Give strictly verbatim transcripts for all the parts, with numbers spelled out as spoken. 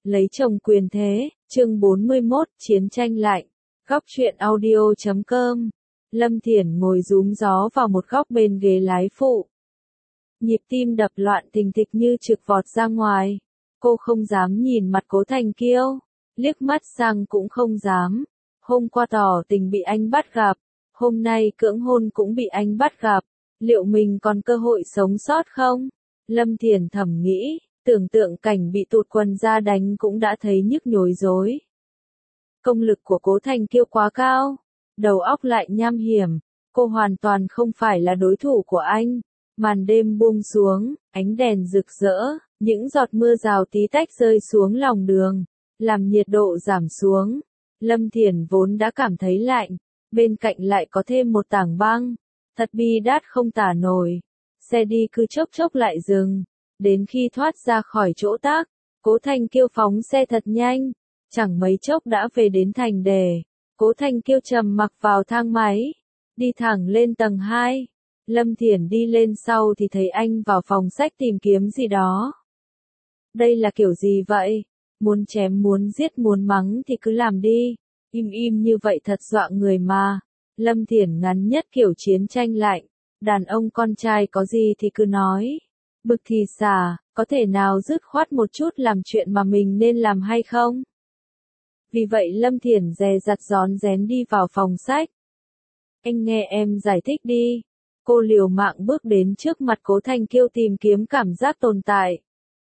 Lấy chồng quyền thế, chương bốn mươi mốt, chiến tranh lạnh. Góc truyện audio chấm com. Lâm Thiển ngồi rúm gió vào một góc bên ghế lái phụ. Nhịp tim đập loạn thình thịch như trực vọt ra ngoài. Cô không dám nhìn mặt Cố Thành Kiêu, liếc mắt sang cũng không dám. Hôm qua tỏ tình bị anh bắt gặp, hôm nay cưỡng hôn cũng bị anh bắt gặp. Liệu mình còn cơ hội sống sót không? Lâm Thiển thầm nghĩ, tưởng tượng cảnh bị tụt quần ra đánh cũng đã thấy nhức nhối rối. Công lực của Cố Thành Kiêu quá cao, đầu óc lại nham hiểm, cô hoàn toàn không phải là đối thủ của anh. Màn đêm buông xuống, ánh đèn rực rỡ, những giọt mưa rào tí tách rơi xuống lòng đường, làm nhiệt độ giảm xuống. Lâm Thiển vốn đã cảm thấy lạnh, bên cạnh lại có thêm một tảng băng, thật bi đát không tả nổi. Xe đi cứ chốc chốc lại dừng, đến khi thoát ra khỏi chỗ tắc, Cố Thành Kiêu phóng xe thật nhanh, chẳng mấy chốc đã về đến thành đề. Cố Thành Kiêu trầm mặc vào thang máy, đi thẳng lên tầng hai. Lâm Thiển đi lên sau thì thấy anh vào phòng sách tìm kiếm gì đó. Đây là kiểu gì vậy? Muốn chém muốn giết muốn mắng thì cứ làm đi, im im như vậy thật dọa người mà. Lâm Thiển ngắn nhất kiểu chiến tranh lạnh, đàn ông con trai có gì thì cứ nói. Bực thì xả, có thể nào dứt khoát một chút làm chuyện mà mình nên làm hay không? Vì vậy Lâm Thiển dè dặt rón rén đi vào phòng sách. Anh nghe em giải thích đi. Cô liều mạng bước đến trước mặt Cố Thành Kiêu tìm kiếm cảm giác tồn tại.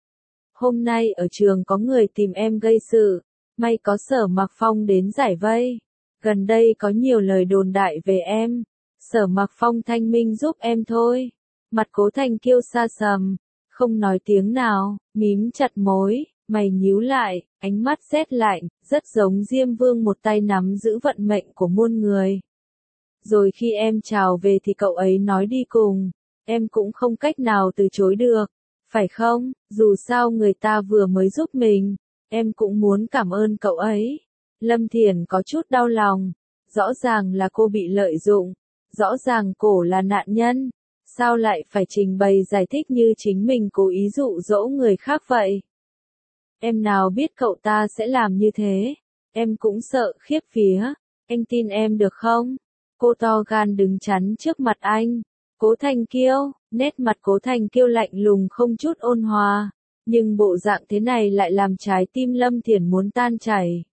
Hôm nay ở trường có người tìm em gây sự, may có Sở Mặc Phong đến giải vây. Gần đây có nhiều lời đồn đại về em, Sở Mặc Phong thanh minh giúp em thôi. Mặt Cố Thành Kiêu xa sầm, không nói tiếng nào, mím chặt môi, mày nhíu lại, ánh mắt rét lạnh, rất giống Diêm Vương một tay nắm giữ vận mệnh của muôn người. Rồi khi em chào về thì cậu ấy nói đi cùng, em cũng không cách nào từ chối được, phải không? Dù sao người ta vừa mới giúp mình, em cũng muốn cảm ơn cậu ấy. Lâm Thiển có chút đau lòng, rõ ràng là cô bị lợi dụng, rõ ràng cổ là nạn nhân, sao lại phải trình bày giải thích như chính mình cố ý dụ dỗ người khác vậy? Em nào biết cậu ta sẽ làm như thế, em cũng sợ khiếp vía, anh tin em được không? Cô to gan đứng chắn trước mặt anh. Cố Thành Kiêu, nét mặt Cố Thành Kiêu lạnh lùng không chút ôn hòa, nhưng bộ dạng thế này lại làm trái tim Lâm Thiển muốn tan chảy.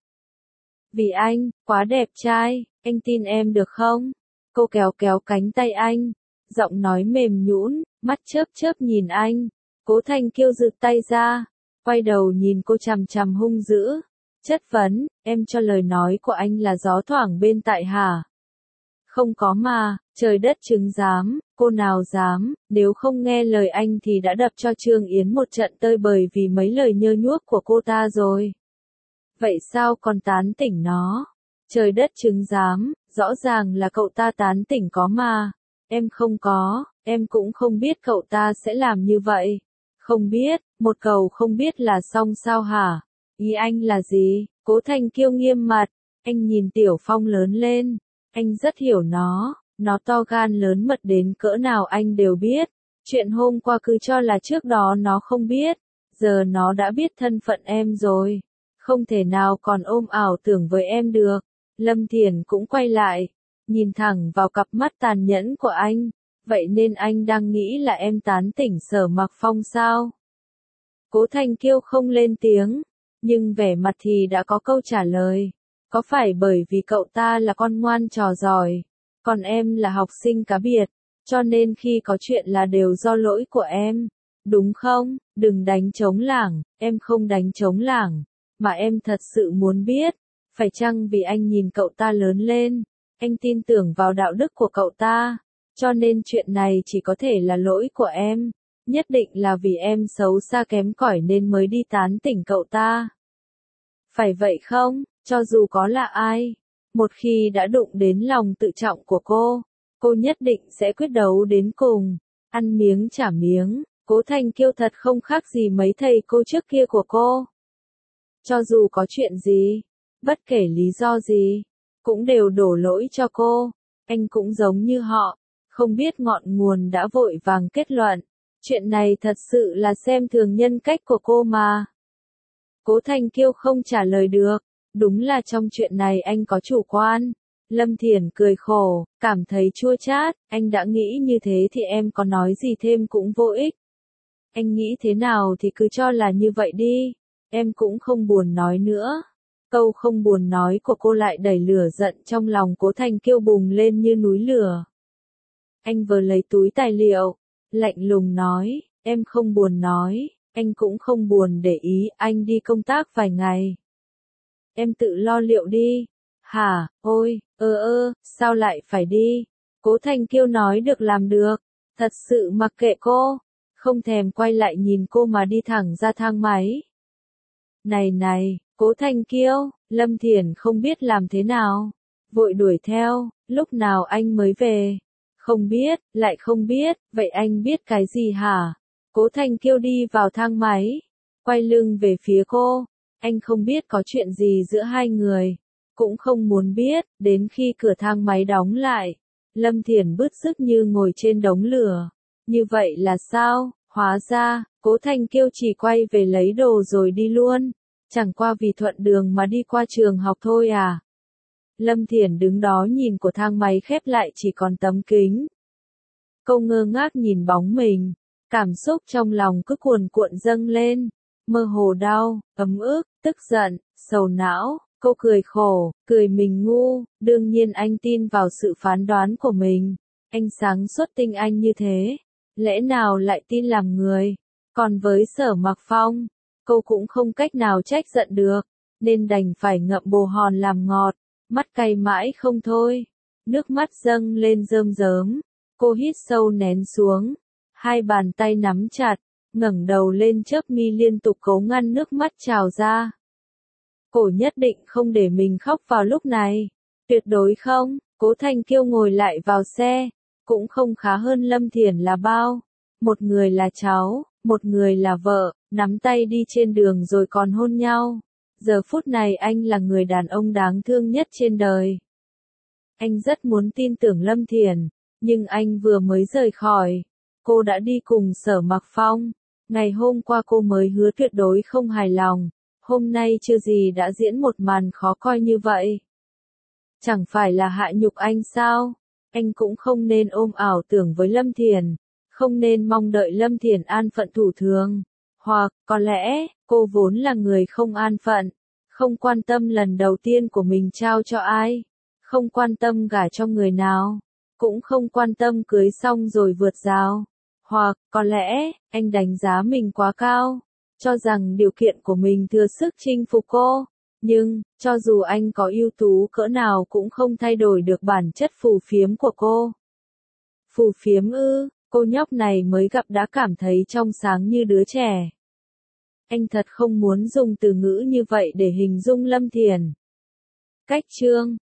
Vì anh, quá đẹp trai, anh tin em được không? Cô kéo kéo cánh tay anh, giọng nói mềm nhũn, mắt chớp chớp nhìn anh. Cố Thành Kiêu giựt tay ra, quay đầu nhìn cô chằm chằm hung dữ, chất vấn, em cho lời nói của anh là gió thoảng bên tại hả? Không có mà, trời đất chứng giám, cô nào dám, nếu không nghe lời anh thì đã đập cho Trương Yến một trận tơi bời vì mấy lời nhơ nhuốc của cô ta rồi. Vậy sao còn tán tỉnh nó? Trời đất chứng giám, rõ ràng là cậu ta tán tỉnh có mà. Em không có, em cũng không biết cậu ta sẽ làm như vậy. Không biết, một cầu không biết là xong sao hả? Ý anh là gì? Cố Thành Kiêu nghiêm mặt, anh nhìn Tiểu Phong lớn lên. Anh rất hiểu nó, nó to gan lớn mật đến cỡ nào anh đều biết. Chuyện hôm qua cứ cho là trước đó nó không biết, giờ nó đã biết thân phận em rồi. Không thể nào còn ôm ảo tưởng với em được. Lâm Thiển cũng quay lại, nhìn thẳng vào cặp mắt tàn nhẫn của anh. Vậy nên anh đang nghĩ là em tán tỉnh Sở Mặc Phong sao? Cố Thành Kiêu không lên tiếng, nhưng vẻ mặt thì đã có câu trả lời. Có phải bởi vì cậu ta là con ngoan trò giỏi, còn em là học sinh cá biệt, cho nên khi có chuyện là đều do lỗi của em, đúng không? Đừng đánh trống lảng, em không đánh trống lảng, mà em thật sự muốn biết, phải chăng vì anh nhìn cậu ta lớn lên, anh tin tưởng vào đạo đức của cậu ta, cho nên chuyện này chỉ có thể là lỗi của em, nhất định là vì em xấu xa kém cỏi nên mới đi tán tỉnh cậu ta. Phải vậy không? Cho dù có là ai, một khi đã đụng đến lòng tự trọng của cô, cô nhất định sẽ quyết đấu đến cùng, ăn miếng trả miếng. Cố Thành Kiêu thật không khác gì mấy thầy cô trước kia của cô. Cho dù có chuyện gì, bất kể lý do gì, cũng đều đổ lỗi cho cô. Anh cũng giống như họ, không biết ngọn nguồn đã vội vàng kết luận. Chuyện này thật sự là xem thường nhân cách của cô mà. Cố Thanh Kiêu không trả lời được. Đúng là trong chuyện này anh có chủ quan. Lâm Thiển cười khổ, cảm thấy chua chát, anh đã nghĩ như thế thì em có nói gì thêm cũng vô ích. Anh nghĩ thế nào thì cứ cho là như vậy đi, em cũng không buồn nói nữa. Câu không buồn nói của cô lại đẩy lửa giận trong lòng Cố Thanh Kiêu bùng lên như núi lửa. Anh vừa lấy túi tài liệu, lạnh lùng nói, em không buồn nói, anh cũng không buồn để ý, anh đi công tác vài ngày. Em tự lo liệu đi. Hả, ôi, ơ ơ, sao lại phải đi? Cố Thanh Kiêu nói được làm được, thật sự mặc kệ cô, không thèm quay lại nhìn cô mà đi thẳng ra thang máy. Này này, Cố Thanh Kiêu, Lâm Thiển không biết làm thế nào, vội đuổi theo, lúc nào anh mới về? Không biết, lại không biết, vậy anh biết cái gì hả? Cố Thanh Kiêu đi vào thang máy, quay lưng về phía cô, anh không biết có chuyện gì giữa hai người, cũng không muốn biết, đến khi cửa thang máy đóng lại, Lâm Thiển bứt rứt như ngồi trên đống lửa. Như vậy là sao? Hóa ra, Cố Thanh Kiêu chỉ quay về lấy đồ rồi đi luôn, chẳng qua vì thuận đường mà đi qua trường học thôi à? Lâm Thiển đứng đó nhìn của thang máy khép lại chỉ còn tấm kính. Cô ngơ ngác nhìn bóng mình, cảm xúc trong lòng cứ cuồn cuộn dâng lên, mơ hồ đau, ấm ức, tức giận, sầu não. Cô cười khổ, cười mình ngu, đương nhiên anh tin vào sự phán đoán của mình. Anh sáng suốt tinh anh như thế, lẽ nào lại tin làm người? Còn với Sở Mặc Phong, cô cũng không cách nào trách giận được, nên đành phải ngậm bồ hòn làm ngọt, mắt cay mãi không thôi. Nước mắt dâng lên rơm rớm, cô hít sâu nén xuống, hai bàn tay nắm chặt, ngẩng đầu lên chớp mi liên tục cố ngăn nước mắt trào ra. Cô nhất định không để mình khóc vào lúc này. Tuyệt đối không. Cố Thanh Kiêu ngồi lại vào xe, cũng không khá hơn Lâm Thiển là bao. Một người là cháu, một người là vợ, nắm tay đi trên đường rồi còn hôn nhau. Giờ phút này anh là người đàn ông đáng thương nhất trên đời. Anh rất muốn tin tưởng Lâm Thiển, nhưng anh vừa mới rời khỏi, cô đã đi cùng Sở Mặc Phong. Ngày hôm qua cô mới hứa tuyệt đối không hài lòng. Hôm nay chưa gì đã diễn một màn khó coi như vậy. Chẳng phải là hạ nhục anh sao? Anh cũng không nên ôm ảo tưởng với Lâm Thiển, không nên mong đợi Lâm Thiển an phận thủ thường. Hoặc, có lẽ, cô vốn là người không an phận, không quan tâm lần đầu tiên của mình trao cho ai, không quan tâm gả cho người nào, cũng không quan tâm cưới xong rồi vượt rào. Hoặc, có lẽ, anh đánh giá mình quá cao, cho rằng điều kiện của mình thừa sức chinh phục cô, nhưng, cho dù anh có ưu tú cỡ nào cũng không thay đổi được bản chất phù phiếm của cô. Phù phiếm ư, cô nhóc này mới gặp đã cảm thấy trong sáng như đứa trẻ. Anh thật không muốn dùng từ ngữ như vậy để hình dung Lâm Thiển. Cách chương